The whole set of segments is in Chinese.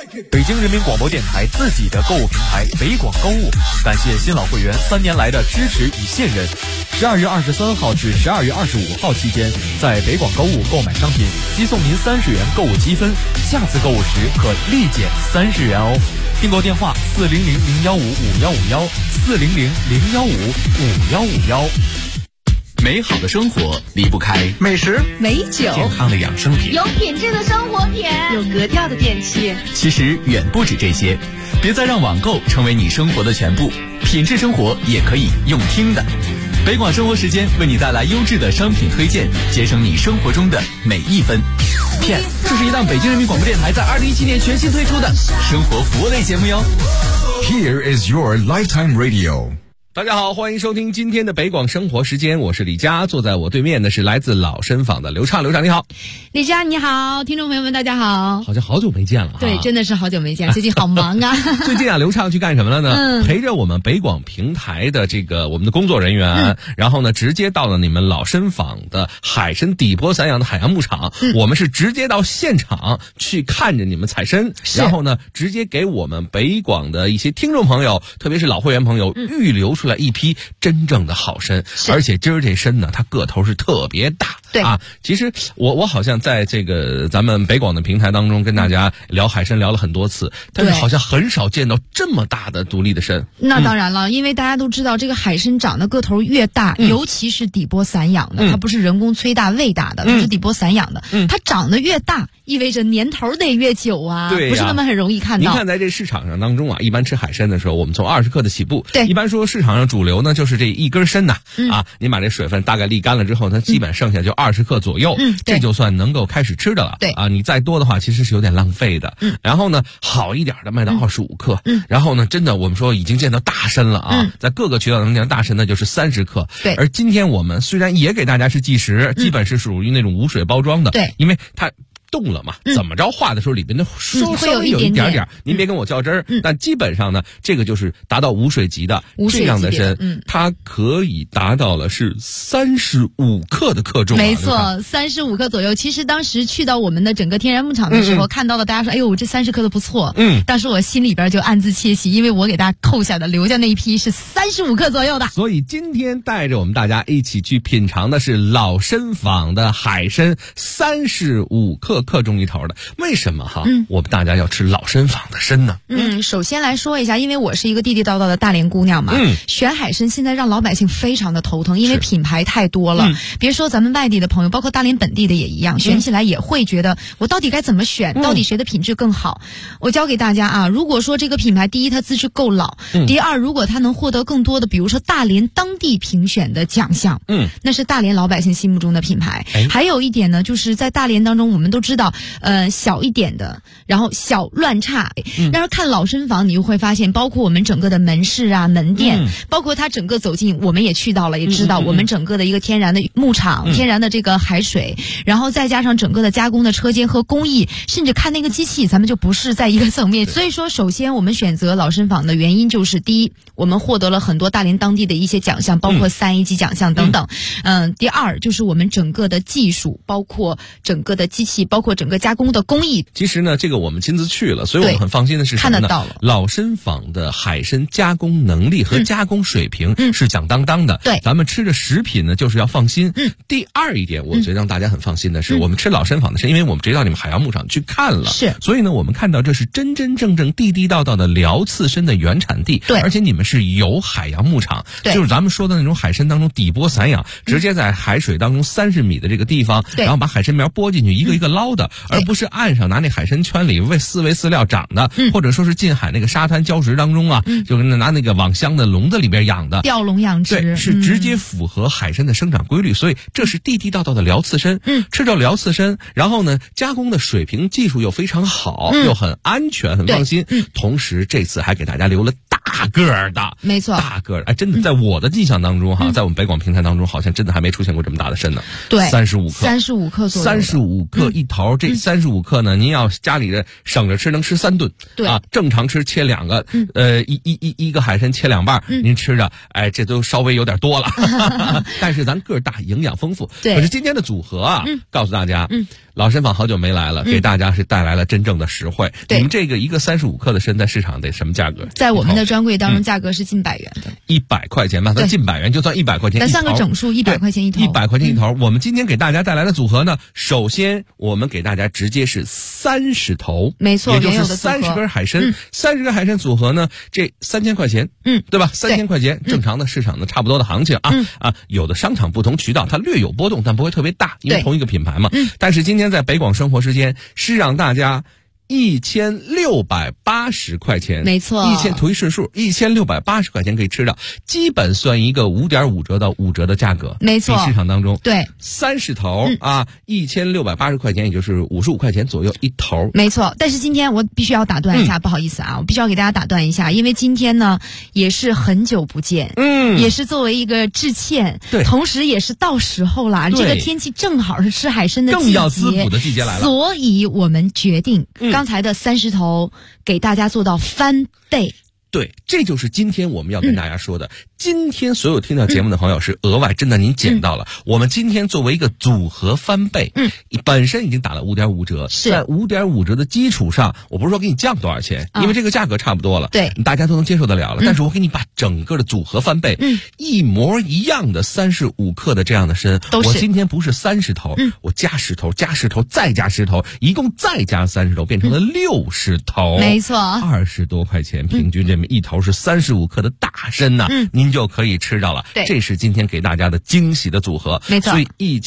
北京人民广播电台自己的购物平台北广购物，感谢新老会员3年来的支持与信任。12月23号至12月25号期间，在北广购物购买商品，即送您30元购物积分，下次购物时可立减30元哦。订购电话400-015-5151，400-015-5151。 美好的生活离不开美食、 美酒、 健康的养生品， 有品质的生活品， 有格调的电器。 其实远不止这些，别再让网购成为你生活的全部，品质生活也可以用听的。北广生活时间为你带来优质的商品推荐，节省你生活中的每一分。片，这是一档北京人民广播电台在2017年全新推出的生活服务类节目哟。 Here is your lifetime radio。 大家好，欢迎收听今天的北广生活时间，我是李佳，坐在我对面的是来自老参坊的刘畅。刘畅你好。 李佳你好，听众朋友们大家好。 好像好久没见了。 对，真的是好久没见，最近好忙啊。 最近啊，刘畅去干什么了呢？陪着我们北广平台的我们的工作人员，然后呢直接到了你们老参坊的海参底波散养的海洋牧场，我们是直接到现场去看着你们采参，然后呢直接给我们北广的一些听众朋友，特别是老会员朋友预留出来一批真正的好参，而且今儿这参呢，它个头是特别大。 对啊，其实我好像在这个咱们北广的平台当中跟大家聊海参聊了很多次，但是好像很少见到这么大的独立的参。 那当然了，因为大家都知道这个海参长得个头越大，尤其是底波散养的，它不是人工催大喂大的，它是底波散养的，它长得越大，意味着年头得越久啊， 对， 不是那么很容易看到。 您看在这市场上当中啊，一般吃海参的时候，我们从20克的起步。 对， 一般说市场上主流呢就是这一根参呐，您把这水分大概沥干了之后，它基本剩下就20克左右。这就算能够开始吃的了。 对啊，你再多的话其实是有点浪费的。然后呢，好一点的卖到25克。然后呢，真的我们说已经见到大参了啊，在各个渠道能见到大参的就是30克。 对， 而今天我们虽然也给大家是计时，基本是属于那种无水包装的。 对， 因为它冻了嘛，怎么着化的时候里边的稍微有一点点，您别跟我较真儿。但基本上呢，这个就是达到无水级的这样的参，它可以达到了是35克的克重。 没错，35克左右。其实当时去到我们的整个天然牧场的时候，看到了大家说，哎呦，这30克的不错。当时我心里边就暗自窃喜，因为我给大家扣下的留下那一批是35克左右的。 所以今天带着我们大家一起去品尝的是老参坊的海参，35克重一头的。为什么我们大家要吃老参坊的参呢？ 首先来说一下，因为我是一个地地道道的大连姑娘嘛，选海参现在让老百姓非常的头疼，因为品牌太多了。别说咱们外地的朋友，包括大连本地的也一样，选起来也会觉得我到底该怎么选，到底谁的品质更好。我教给大家啊，如果说这个品牌第一它资质够老，第二如果它能获得更多的比如说大连当地评选的奖项，那是大连老百姓心目中的品牌。还有一点呢，就是在大连当中我们都知道小一点的，然后小乱差。但是看老参坊你就会发现，包括我们整个的门市啊门店，包括它整个走进我们也去到了，也知道我们整个的一个天然的牧场，天然的这个海水，然后再加上整个的加工的车间和工艺，甚至看那个机器咱们就不是在一个层面。所以说首先我们选择老参坊的原因就是第一，我们获得了很多大连当地的一些奖项，包括3A级奖项等等。第二就是我们整个的技术，包括整个的机器，包括整个加工的工艺。 其实呢，这个我们亲自去了，所以我们很放心的是什么呢？ 看得到了， 老参坊的海参加工能力和加工水平是响当当的。 对， 咱们吃的食品呢，就是要放心。第二一点，我觉得让大家很放心的是，我们吃老参坊的参，因为我们直接到你们海洋牧场去看了，所以呢，我们看到这是真真正正地地道道的辽刺参的原产地。 对， 而且你们是有海洋牧场，就是咱们说的那种海参当中底波散养，直接在海水当中30米的这个地方，然后把海参苗拨进去，一个一个捞的，而不是岸上拿那海参圈里喂饲料长的，或者说是近海那个沙滩礁石当中啊，就跟拿那个网箱的笼子里边养的吊笼养殖， 对，是直接符合海参的生长规律，所以这是地地道道的辽刺参。吃着辽刺参，然后呢，加工的水平技术又非常好，又很安全，很放心。同时这次还给大家留了大个儿的， 没错， 大个儿，哎，真的，在我的印象当中在我们北广平台当中，好像真的还没出现过这么大的参呢。 对 ，35克左右，35克一头。这35克呢，您要家里的省着吃，能吃3顿。 对啊，正常吃切2个，一个海参切2半，您吃着，哎，这都稍微有点多了。但是咱个儿大，营养丰富。 对， 可是今天的组合啊，告诉大家， 老参坊好久没来了，给大家是带来了真正的实惠。 对， 你们这个一个35克的参在市场得什么价格？ 在我们的专柜当中，价格是近100元的 ，100块钱吧，它近100元就算100块钱一头， 咱算个整数，100块钱一头 ，100块钱一头。我们今天给大家带来的组合呢，首先我们给大家直接是30头， 没错， 也就是30根海参，30根海参组合呢，这3000块钱，对吧？3000块钱，正常的市场的差不多的行情啊，有的商场不同渠道它略有波动，但不会特别大，因为同一个品牌嘛。但是今天在北广生活时间是让大家1680块钱， 没错图一顺数，1680块钱可以吃到，基本算一个5.5折到5折的价格， 没错， 比市场当中对 30头1680块钱，也就是55块钱左右一头， 没错。但是今天我必须要打断一下，不好意思啊，我必须要给大家打断一下，因为今天呢也是很久不见，也是作为一个致歉， 对， 同时也是到时候了，这个天气正好是吃海参的季节， 更要滋补的季节来了， 所以我们决定刚才的30头给大家做到翻倍。 对，这就是今天我们要跟大家说的。今天所有听到节目的朋友是额外，真的您捡到了。我们今天作为一个组合翻倍，本身已经打了5.5折，在5.5折的基础上，我不是说给你降多少钱，因为这个价格差不多了， 对， 大家都能接受得了了。但是我给你把整个的组合翻倍，一模一样的35克的这样的参，我今天不是30头，我加10头，加10头，再加10头，一共再加30头，变成了60头， 没错 ，20多块钱，平均这么一头是35克的大参呐，您就可以吃到了。 对， 这是今天给大家的惊喜的组合， 没错。 所以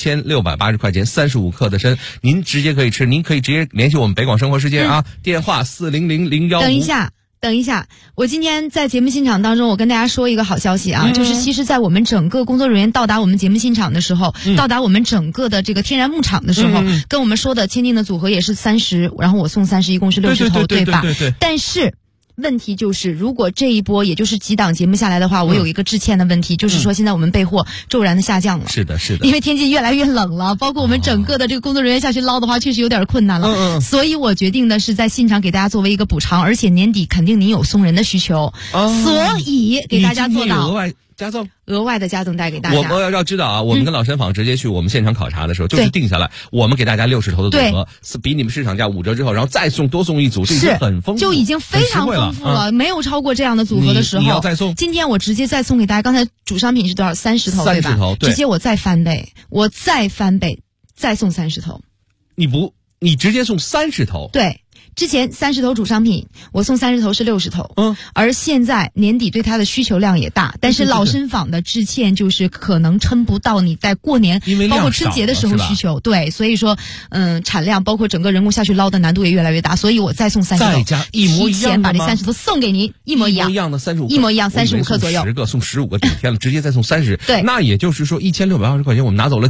1680块钱35克的参，您直接可以吃，您可以直接联系我们北广生活时间啊，电话400-015。 等一下，我今天在节目现场当中，我跟大家说一个好消息啊，就是其实在我们整个工作人员到达我们节目现场的时候，到达我们整个的这个天然牧场的时候，跟我们说的签订的组合也是30，然后我送30，一共是60头，对吧？ 对。 但是问题就是，如果这一波也就是几档节目下来的话，我有一个致歉的问题，就是说现在我们备货骤然的下降了。 是的， 因为天气越来越冷了，包括我们整个的这个工作人员下去捞的话，确实有点困难了。所以我决定的是在现场给大家作为一个补偿，而且年底肯定您有送人的需求，所以给大家做到额外的加赠带给大家。 我要知道啊，我们跟老参坊直接去我们现场考察的时候，就是定下来，我们给大家60头的组合，比你们市场价5折之后，然后再多送一组，这已经很丰富， 就已经非常丰富了，没有超过这样的组合的时候。 你要再送， 今天我直接再送给大家。刚才主商品是多少？30头，对吧 ？30头，对， 直接我再翻倍，再送30头。 你直接送30头？ 对。之前30头主商品，我送30头是60头，而现在年底对它的需求量也大，但是老参坊的致歉就是可能撑不到你在过年包括春节的时候需求，对，所以说产量包括整个人工下去捞的难度也越来越大，所以我再送30头， 再加一模一样的吗？ 提前把这30头送给您，一模一样的35克， 一模一样35克左右 ，10个送15个顶天了，直接再送30， 对， 那也就是说1620块钱我们拿走了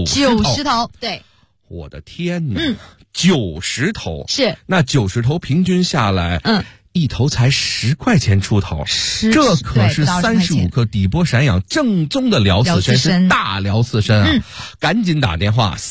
90 头，对， 我的天哪！90头是， 那90头平均下来，一头才10块钱出头，这可是35克底波散养正宗的辽刺参，是大辽刺参啊！赶紧打电话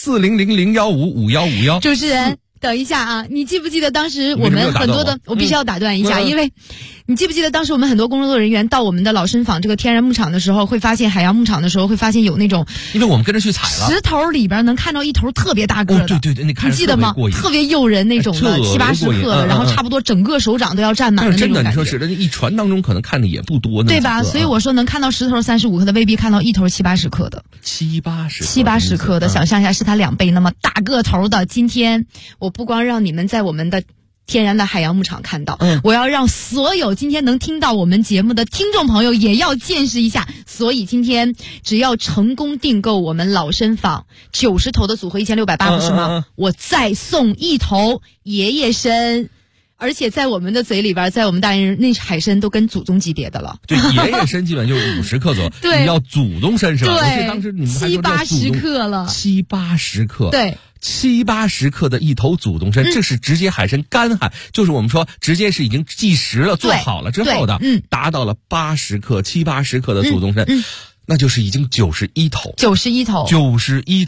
400-015-5151。 主持人，等一下啊，你记不记得当时我们很多的，我必须要打断一下，因为你记不记得当时我们很多工作人员到我们的老参坊这个天然牧场的时候，会发现海洋牧场的时候会发现有那种， 因为我们跟着去采了 10头里边能看到一头特别大个的， 对，你看你记得吗？特别诱人那种的，70-80克的，然后差不多整个手掌都要占满的那种感觉。 真的，你说是的，一船当中可能看的也不多， 对吧？所以我说能看到10头35克的，未必看到一头70-80克的。70-80克的，想象一下是它2倍那么大个头的。今天我不光让你们在我们的天然的海洋牧场看到，我要让所有今天能听到我们节目的听众朋友也要见识一下。所以今天只要成功订购我们老参坊90头的组合1680，不是吗？我再送1头爷爷参。而且在我们的嘴里边，在我们大连人那海参都跟祖宗级别的了。 对，爷爷参基本就是50克左右。 对， 你要祖宗参是吧？ 对， 当时你们还说 70-80克了。 70-80克。 对。 70-80克的一头祖宗参，这是直接海参干海，就是我们说直接是已经计时了、做好了之后的，达到了80克、70-80克的祖宗参。那就是已经91头，91头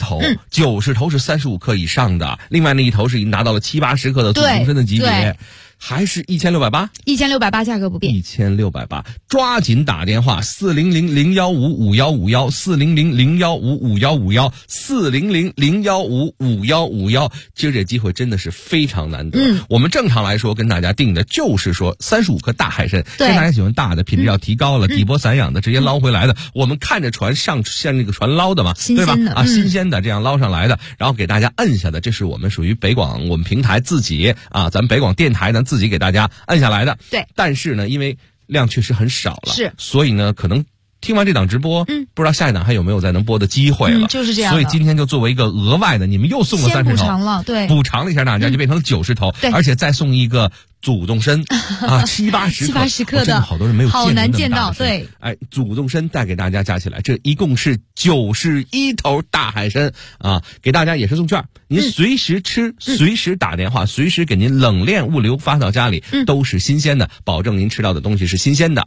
，90头是35克以上的，另外那一头是已经达到了70-80克的祖宗参的级别。 还是1680？1680 价格不变。 1680，抓紧打电话400-015-5151，400-015-5151，400-015-5151。今儿这机会真的是非常难得。我们正常来说跟大家定的就是说35克大海参，像大家喜欢大的，品质要提高了，底波散养的，直接捞回来的。我们看着船上那个船捞的嘛，对吧？新鲜的这样捞上来的，然后给大家摁下的，这是我们属于北广我们平台自己咱们北广电台呢自己给大家摁下来的。 对， 但是呢，因为量确实很少了， 是， 所以呢，可能听完这档直播，不知道下一档还有没有再能播的机会了。 就是这样。 所以今天就作为一个额外的，你们又送了30头， 补偿了，对， 补偿了一下大家，就变成了90头，而且再送一个祖宗参7-80克的， 好多人没有见过， 好难见到，对， 祖宗参带给大家加起来，这一共是91头大海参给大家也是送券，您随时吃，随时打电话，随时给您冷链物流发到家里，都是新鲜的，保证您吃到的东西是新鲜的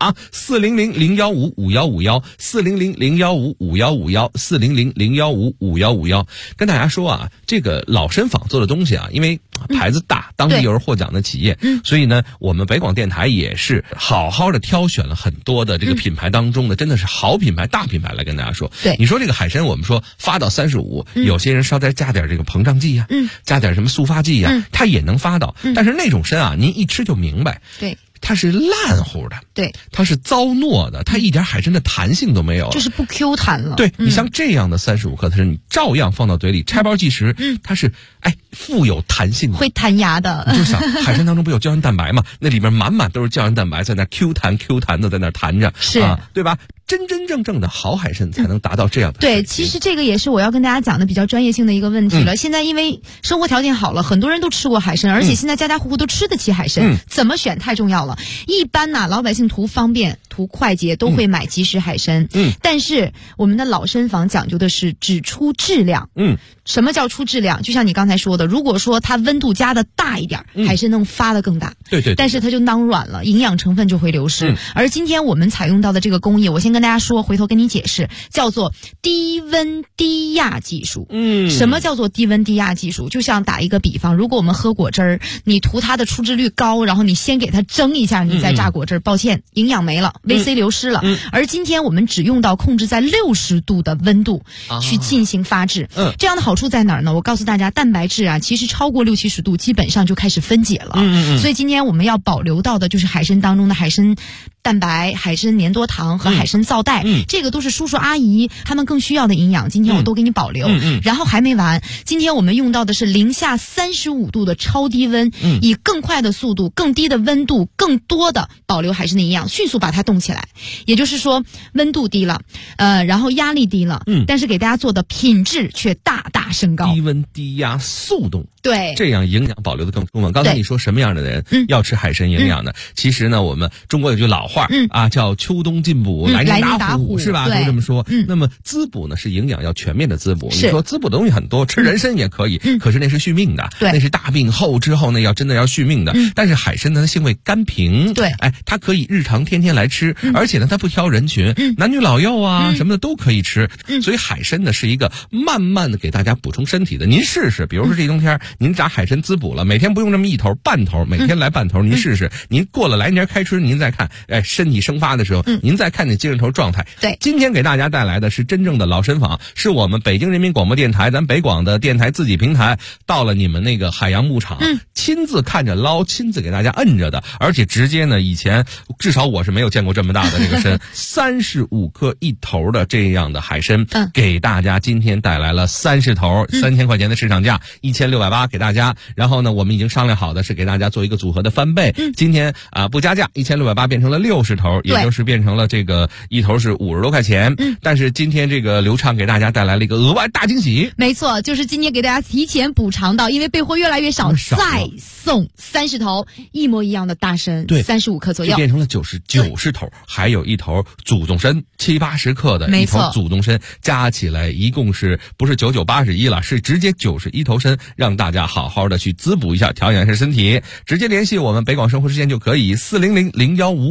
400-015-5151，400-015-5151，400-015-5151。跟大家说这个老参坊做的东西因为牌子大，当地又是获奖的企业，所以呢，我们北广电台也是好好的挑选了很多的这个品牌当中的真的是好品牌、大品牌来跟大家说。 对， 你说这个海参，我们说发到35，有些人稍再加点这个膨胀剂加点什么速发剂它也能发到，但是那种参您一吃就明白， 对， 它是烂乎的， 对， 它是糟糯的，它一点海参的弹性都没有了， 就是不 Q 弹了。 对，你像这样的35克，它是你照样放到嘴里拆包即食，它是富有弹性的， 会弹牙的。 你就想海参当中不有胶原蛋白吗？那里面满满都是胶原蛋白，在那 Q 弹的在那弹着， 是对吧？真正的好海参才能达到这样的。 对，其实这个也是我要跟大家讲的比较专业性的一个问题了。现在因为生活条件好了，很多人都吃过海参，而且现在家家户户都吃得起海参，怎么选太重要了。一般老百姓图方便、图快捷都会买即食海参，但是我们的老参坊讲究的是只出质量。什么叫出质量？就像你刚才说的，如果说它温度加的大一点，海参能发的更大， 对， 但是它就囊软了，营养成分就会流失。而今天我们采用到的这个工艺，我先跟大家说，回头跟你解释，叫做低温低压技术。什么叫做低温低压技术？就像打一个比方，如果我们喝果汁儿，你图它的出汁率高，然后你先给它蒸一下，你再榨果汁，抱歉，营养没了，VC 流失了。而今天我们只用到控制在60度的温度去进行发制，这样的好处在哪儿呢？我告诉大家，蛋白质其实超过60-70度基本上就开始分解了。所以今天我们要保留到的就是海参当中的海参蛋白、海参粘多糖和海参皂带，这个都是叔叔阿姨他们更需要的营养，今天我都给你保留。然后还没完，今天我们用到的是零下35度的超低温，以更快的速度、更低的温度、更多的保留海参的营养，迅速把它冻起来。也就是说，温度低了，然后压力低了，但是给大家做的品质却大大升高。 低温低压速冻， 对， 这样营养保留的更充分。刚才你说什么样的人要吃海参营养呢？其实呢，我们中国有句老话叫秋冬进补，来年打虎，是吧？都这么说。那么滋补呢，是营养要全面的滋补。你说滋补的东西很多，吃人参也可以，可是那是续命的，那是大病后之后呢真的要续命的。但是海参呢，它性味甘平， 对， 它可以日常天天来吃，而且呢，它不挑人群，男女老幼什么的都可以吃。所以海参呢，是一个慢慢的给大家补充身体的。您试试，比如说这冬天您炸海参滋补了，每天不用这么一头半头，每天来半头，您试试。您过了来年开春，您再看，身体生发的时候，您再看那精神头状态。 对， 今天给大家带来的是真正的老参坊，是我们北京人民广播电台咱北广的电台自己平台到了你们那个海洋牧场，亲自看着捞，亲自给大家摁着的，而且直接呢，以前至少我是没有见过这么大的这个参，35克一头的这样的海参，给大家今天带来了30头，3000块钱的市场价，1680给大家。然后呢，我们已经商量好的是给大家做一个组合的翻倍，今天不加价，1680变成了60头，也就是变成了这个一头是50多块钱。但是今天这个刘畅给大家带来了一个额外大惊喜， 没错，就是今天给大家提前补偿到，因为备货越来越少，再送30头一模一样的大参，对，35克左右， 变成了90头，还有一头祖宗参7-80克的一头祖宗参，加起来一共是不是9981了，是直接91头参，让大家好好的去滋补一下，调养一下身体。直接联系我们北广生活时间就可以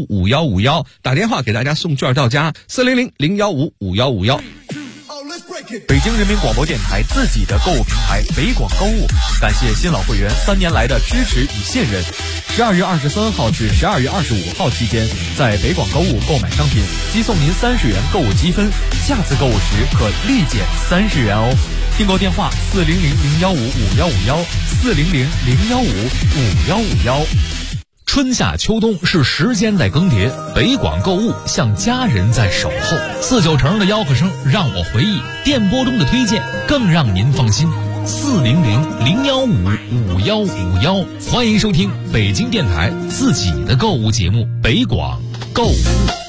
，400-015-5151，打电话给大家送券到家，400-015-5151。 北京人民广播电台自己的购物平台北广购物，感谢新老会员3年来的支持与信任。12月23号至12月25号期间，在北广购物购买商品，即送您30元购物积分，下次购物时可立减30元哦。订购电话400-015-5151400-015-51551。 春夏秋冬是时间在更迭，北广购物像家人在守候。49成的吆喝声让我回忆，电波中的推荐更让您放心。400-015-51551，欢迎收听北京电台自己的购物节目北广购物。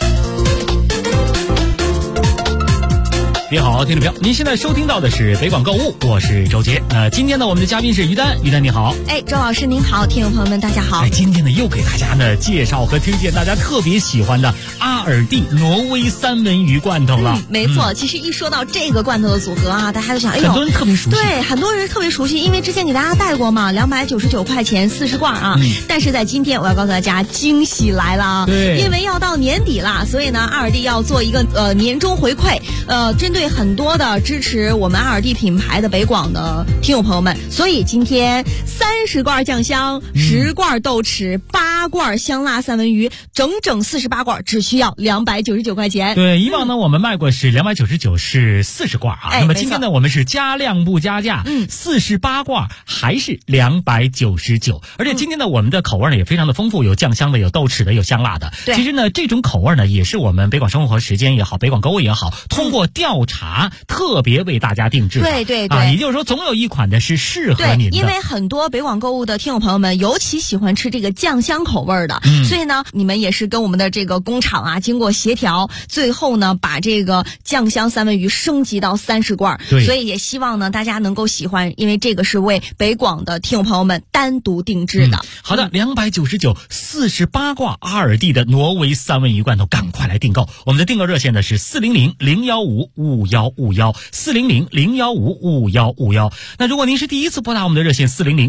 你好，听众朋友，您现在收听到的是北广购物，我是周杰。今天呢，我们的嘉宾是于丹，于丹你好。 周老师您好，听众朋友们大家好。 今天呢又给大家呢介绍和推荐大家特别喜欢的阿尔蒂挪威三文鱼罐头了。 没错，其实一说到这个罐头的组合啊，大家都想， 很多人特别熟悉。 对，很多人特别熟悉，因为之前给大家带过嘛，299块钱40罐啊。但是在今天我要告诉大家，惊喜来了啊！ 对， 因为要到年底了，所以呢，阿尔蒂要做一个年终回馈，针对很多的支持我们阿尔蒂品牌的北广的听友朋友们，所以今天30罐酱香，10罐豆豉，8罐香辣三文鱼，整整48罐，只需要299块钱。 对，以往呢我们卖过是299是40罐啊，那么今天呢我们是加量不加价，48罐还是299，而且今天呢我们的口味呢也非常的丰富，有酱香的，有豆豉的，有香辣的。其实呢这种口味呢也是我们北广生活时间也好，北广购物也好，通过调查特别为大家定制的。 对也就是说总有一款的是适合您的。 因为很多北广购物的听友朋友们尤其喜欢吃这个酱香口味的，所以呢你们也是跟我们的这个工厂啊经过协调，最后呢把这个酱香三文鱼升级到30罐，所以也希望呢大家能够喜欢，因为这个是为北广的听友朋友们单独定制的。 好的，299 48罐阿尔蒂的挪威三文鱼罐头，赶快来订购。我们的订购热线呢是400-015-5151，400-015-5151。那如果您是第一次拨打我们的热线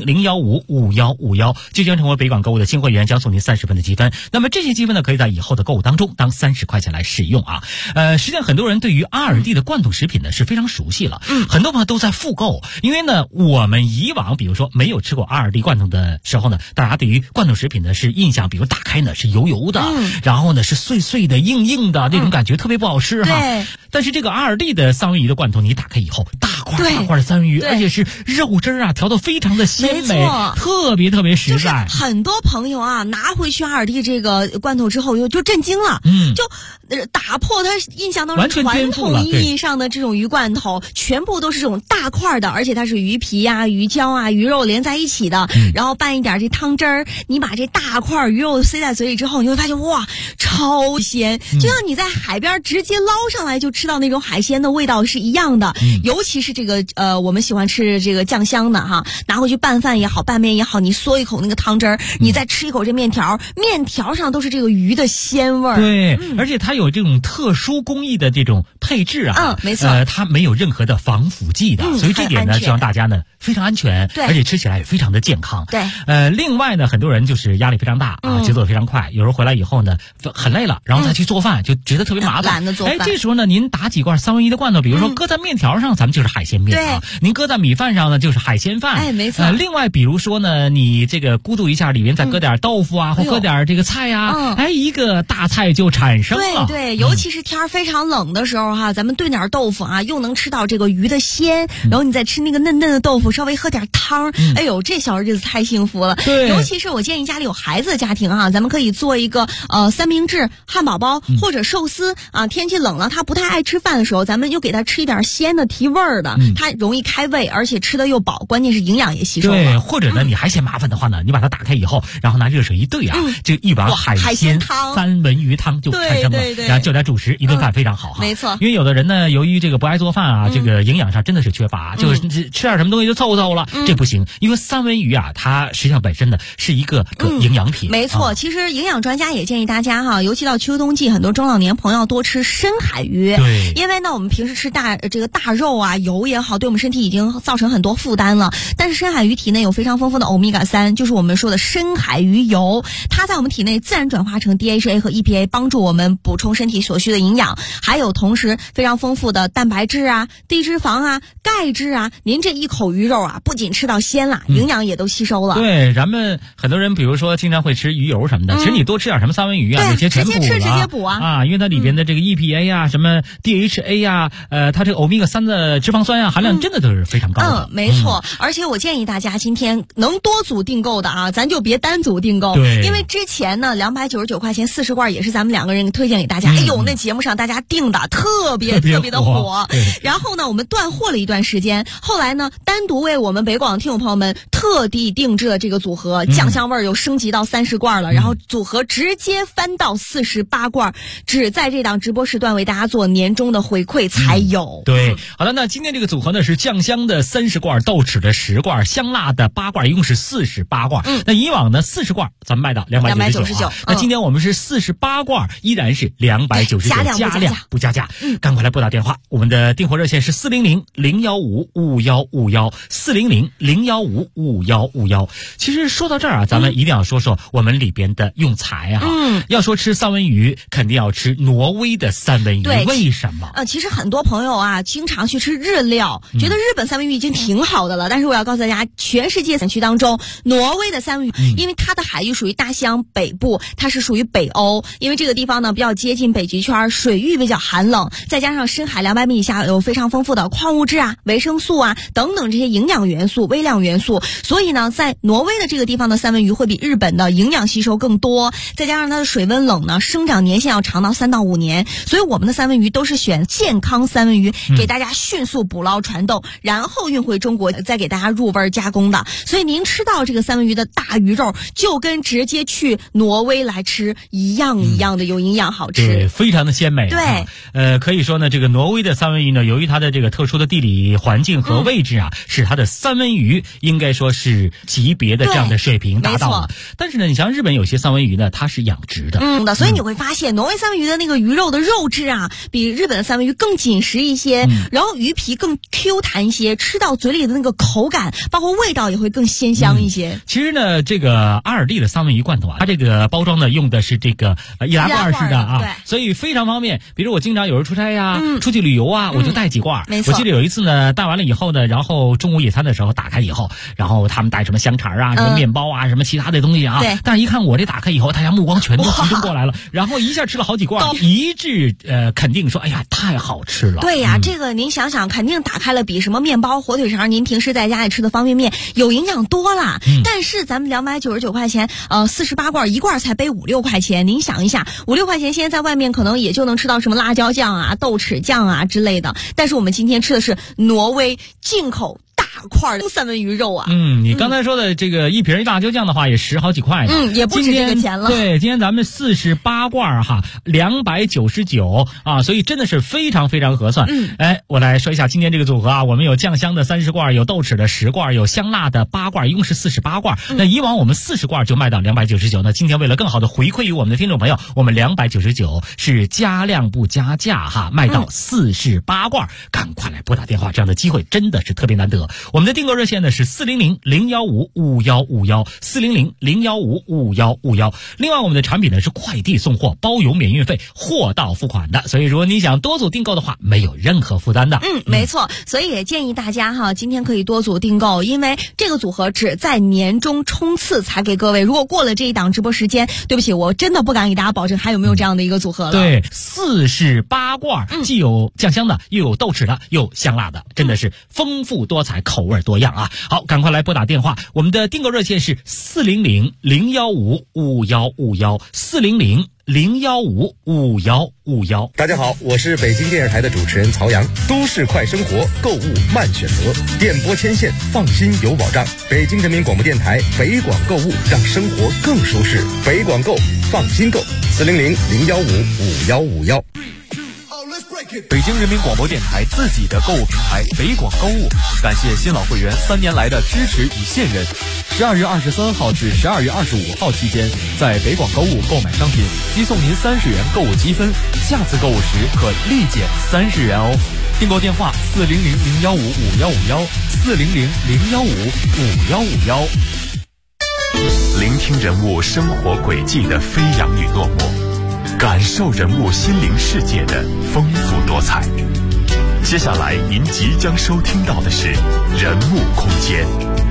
400-015-5151，就将成为北广购物的新会员，将送您30分的积分。那么这些积分呢，可以在以后的购物当中当30块钱来使用啊。实际上很多人对于阿尔蒂的罐头食品呢是非常熟悉了，很多朋友都在复购，因为呢我们以往比如说没有吃过阿尔蒂罐头的时候呢，大家对于罐头食品呢是印象，比如打开呢是油油的，然后呢是碎碎的、硬硬的，那种感觉特别不好吃哈。但是这个阿尔蒂的三文鱼的罐头，你打开以后，大块的三文鱼，而且是肉汁啊调得非常的鲜美，特别特别实在。 就是很多朋友啊拿回去阿尔蒂这个罐头之后就震惊了，就打破他印象当中传统意义上的这种鱼罐头，全部都是这种大块的，而且它是鱼皮啊、鱼胶啊、鱼肉连在一起的，然后拌一点这汤汁儿，你把这大块鱼肉塞在嘴里之后，你会发现哇，超鲜，就像你在海边直接捞上来就吃到那种海鲜的味道是一样的。尤其是这个我们喜欢吃这个酱香的哈，拿回去拌饭也好，拌面也好，你嗦一口那个汤汁儿，你再吃一口这面条，面条上都是这个鱼的鲜味儿。 对，而且它有这种特殊工艺的这种配置啊， 没错， 它没有任何的防腐剂的，所以这点呢就让大家呢非常安全，而且吃起来也非常的健康。 对， 另外呢，很多人就是压力非常大啊，节奏非常快，有时候回来以后呢很累了，然后再去做饭就觉得特别麻烦， 懒得做饭。 这时候呢，您打几罐三文鱼的罐头，比如说搁在面条上，咱们就是海鲜面啊；您搁在米饭上呢，就是海鲜饭。 没错。 另外，比如说呢，你这个咕嘟一下，里面再搁点豆腐啊，或搁点这个菜啊，一个大菜就产生了。 对，尤其是天非常冷的时候哈，咱们炖点豆腐啊，又能吃到这个鱼的鲜，然后你再吃那个嫩嫩的豆腐，稍微喝点汤，哎呦，这小日子太幸福了。 对， 尤其是我建议家里有孩子的家庭啊，咱们可以做一个三明治、汉堡包或者寿司啊。天气冷了，他不太爱吃饭的时候，咱们就给他吃一点鲜的提味儿的，它容易开胃，而且吃的又饱，关键是营养也吸收了。 对，或者呢，你还嫌麻烦的话呢，你把它打开以后，然后拿热水一兑啊，这一碗海鲜汤、三文鱼汤就产生了，然后就点主食，一顿饭非常好哈。 没错， 因为有的人呢，由于这个不爱做饭啊，这个营养上真的是缺乏，就是吃点什么东西就凑凑了，这不行。因为三文鱼啊，它实际上本身呢是一个营养品。 没错，其实营养专家也建议大家哈，尤其到秋冬季，很多中老年朋友多吃深海鱼。 对， 因为呢， 我们平时吃大肉啊、油也好，对我们身体已经造成很多负担了。但是深海鱼体内有非常丰富的欧米伽3，就是我们说的深海鱼油，它在我们体内自然转化成 DHA 和 EPA， 帮助我们补充身体所需的营养，还有同时非常丰富的蛋白质啊、低脂肪啊、钙质啊。您这一口鱼肉啊，不仅吃到鲜啦，营养也都吸收了。 对，咱们很多人比如说经常会吃鱼油什么的，其实你多吃点什么三文鱼啊， 对， 直接补啊啊，因为它里边的这个 EPA 啊、什么 DHA 啊，它这个欧米伽3的脂肪酸啊含量真的都是非常高的。 没错，而且我建议大家今天能多组订购的啊，咱就别单组订购。 对， 因为之前呢299块钱40罐也是咱们2个人推荐给大家，哎呦，那节目上大家订的特别的火。然后呢，我们断货了一段时间，后来呢，单独为我们北广听友朋友们特地定制了这个组合，酱香味又升级到30罐了，然后组合直接翻到48罐，只在这档直播时段为大家做年终的回馈才有。 对，好的，那今天这个组合呢是酱香的30罐，豆豉的10罐，香辣的8罐，一共是48罐。那以往呢40罐咱们卖到299，那今天我们是48罐，依然是299，加量不加价。赶快来拨打电话，我们的订货热线是400-015-5151，400-015-5151。其实说到这儿啊，咱们一定要说说我们里边的用材啊。要说吃三文鱼，肯定要吃挪威的三文鱼。为什么？ 其实很多朋友啊，经常去吃日料，觉得日本三文鱼已经挺好的了。但是我要告诉大家，全世界产区当中，挪威的三文鱼，因为它的海域属于大西洋北部，它是属于北欧，因为这个地方呢比较接近北极圈，水域比较寒冷，再加上深海200米以下有非常丰富的矿物质啊、维生素啊等等这些营养元素、微量元素，所以呢，在挪威的这个地方的三文鱼会比日本的营养吸收更多，再加上它的水温冷呢，生长年限要长到3到5年，所以我们的三文鱼都是选健康三文鱼，给大家迅速捕捞传豆，然后运回中国，再给大家入味加工的。所以您吃到这个三文鱼的大鱼肉，就跟直接去挪威来吃一样的有营养好吃， 对，非常的鲜美。 对， 可以说呢，这个挪威的三文鱼呢，由于它的这个特殊的地理环境和位置啊，使它的三文鱼应该说是级别的这样的水平达到了。但是呢，你像日本有些三文鱼呢，它是养殖的， 所以你会发现挪威三文鱼的那个鱼肉的肉质啊，比日本的三文鱼更紧实一些，然后鱼皮更 Q 弹一些，吃到嘴里的那个口感，包括味道也会更鲜香一些。 其实呢，这个阿尔蒂的三文鱼罐头啊，它这个包装呢用的是这个易拉罐式的啊，所以非常方便。比如我经常有时出差呀、出去旅游啊，我就带几罐。我记得有一次呢，带完了以后呢，然后中午野餐的时候打开以后，然后他们带什么香肠啊、什么面包啊、什么其他的东西啊，但是一看我这打开以后，大家目光全都集中过来了，然后一下吃了好几罐，一致肯定说，哎呀，太好吃了。 对呀，这个您想想，肯定打开了比什么面包、火腿肠，您平时在家里吃的方便面有营养多了。但是咱们299块钱，48罐，一罐才背5、6块钱，您想一下，5、6块钱现在在外面可能也就能吃到什么辣椒酱啊、豆豉酱啊之类的，但是我们今天吃的是挪威进口大块的三文鱼肉啊。 你刚才说的这个一瓶辣椒酱的话也10好几块呢， 也不止这个钱了。 对，今天咱们48罐哈，299啊，所以真的是非常非常合算。我来说一下今天这个组合啊，我们有酱香的30罐，有豆豉的10罐，有香辣的8罐，一共是48罐。那以往我们40罐就卖到299，那今天为了更好的回馈于我们的听众朋友，我们299是加量不加价哈，卖到48罐，赶快来拨打电话，这样的机会真的是特别难得。我们的订购热线呢是400-015-5151，400-015-5151。另外我们的产品呢是快递送货，包邮免运费，货到付款的，所以如果你想多组订购的话，没有任何负担的。 没错，所以也建议大家哈，今天可以多组订购，因为这个组合只在年终冲刺才给各位，如果过了这一档直播时间，对不起，我真的不敢给大家保证还有没有这样的一个组合了。 对，48罐，既有酱香的，又有豆豉的，又有香辣的，真的是丰富多彩，口味多样啊！好，赶快来拨打电话，我们的订购热线是400-015-5151，400-015-5151。 大家好，我是北京电视台的主持人曹阳。都市快生活，购物慢选择，电波牵线，放心有保障。北京人民广播电台北广购物，让生活更舒适。北广购，放心购，400-015-5151。 北京人民广播电台自己的购物平台北广购物，感谢新老会员3年来的支持与信任。 12月23号至12月25号期间，在北广购物购买商品，即送您30元购物积分，下次购物时可立减30元哦。订购电话400-015-5151400-015-51551。 聆听人物生活轨迹的飞扬与落寞，感受人物心灵世界的丰富多彩。接下来您即将收听到的是人物空间。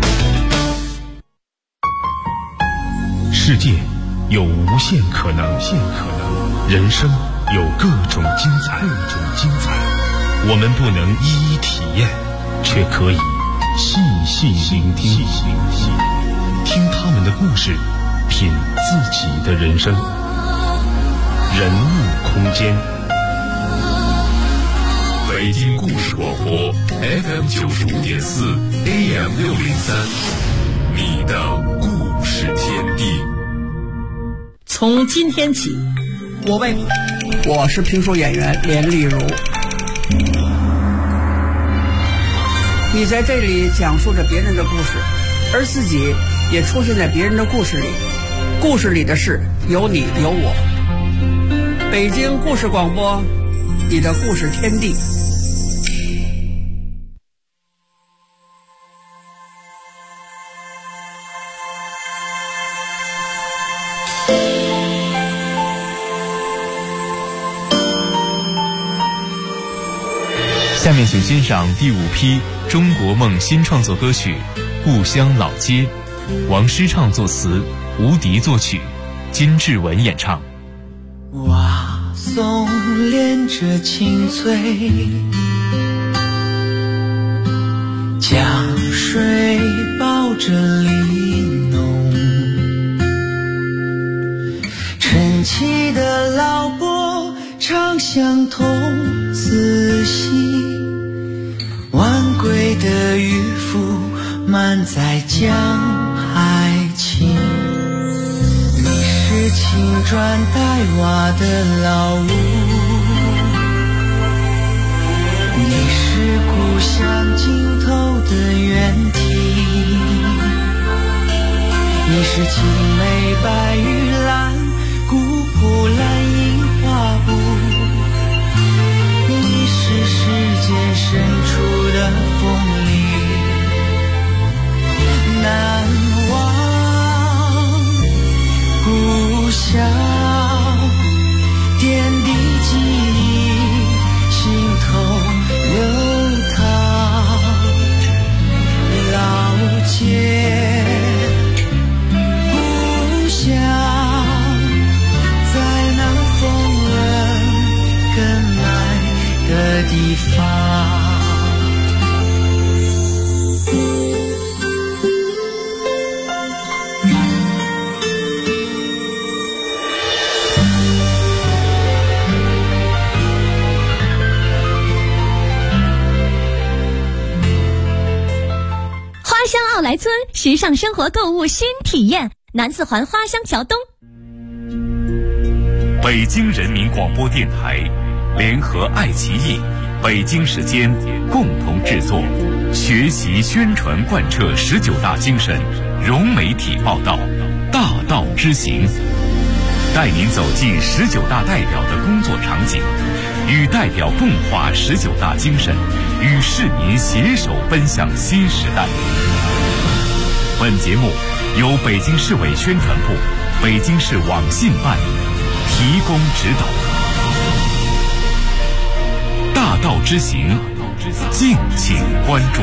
世界有无限可能，人生有各种精彩。我们不能一一体验，却可以细细聆听，听他们的故事，品自己的人生。人物空间。 北京故事广播 FM 95.4 AM 603，你的故事天地。 从今天起，我是评书演员连丽如。你在这里讲述着别人的故事，而自己也出现在别人的故事里。故事里的事有你有我。北京故事广播，你的故事天地。 下面请欣赏第5批中国梦新创作歌曲《故乡老街》，王诗畅作词，吴迪作曲，金志文演唱。 蛙松连着青翠，江水抱着玲珑，晨起的老伯唱相同，仔细晚归的渔夫满载江海情。你是青砖黛瓦的老屋，你是故乡尽头的原题，你是青梅白玉兰古朴蓝印花布，你是世间深处的风里难忘故乡，点滴记忆心头流淌。老街故乡，在那风人更爱的地方。 花乡奥莱村时尚生活购物新体验，南四环花乡桥东。 北京人民广播电台联合爱奇艺、北京时间共同制作，学习宣传贯彻19大精神，融媒体报道，大道之行，带您走进19大代表的工作场景，与代表共话19大精神，与市民携手奔向新时代。本节目由北京市委宣传部、北京市网信办提供指导。大道之行，敬请关注。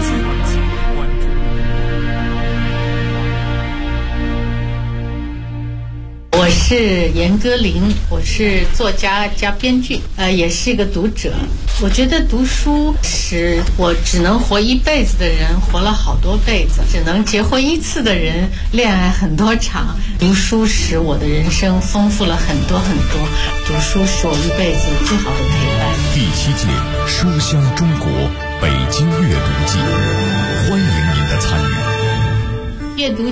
我是严歌苓，我是作家加编剧，也是一个读者。我觉得读书使我只能活一辈子的人活了好多辈子，只能结婚一次的人恋爱很多场。读书使我的人生丰富了很多很多，读书是我一辈子最好的陪伴。 第7届书香中国北京阅读季，欢迎您的参与。 阅读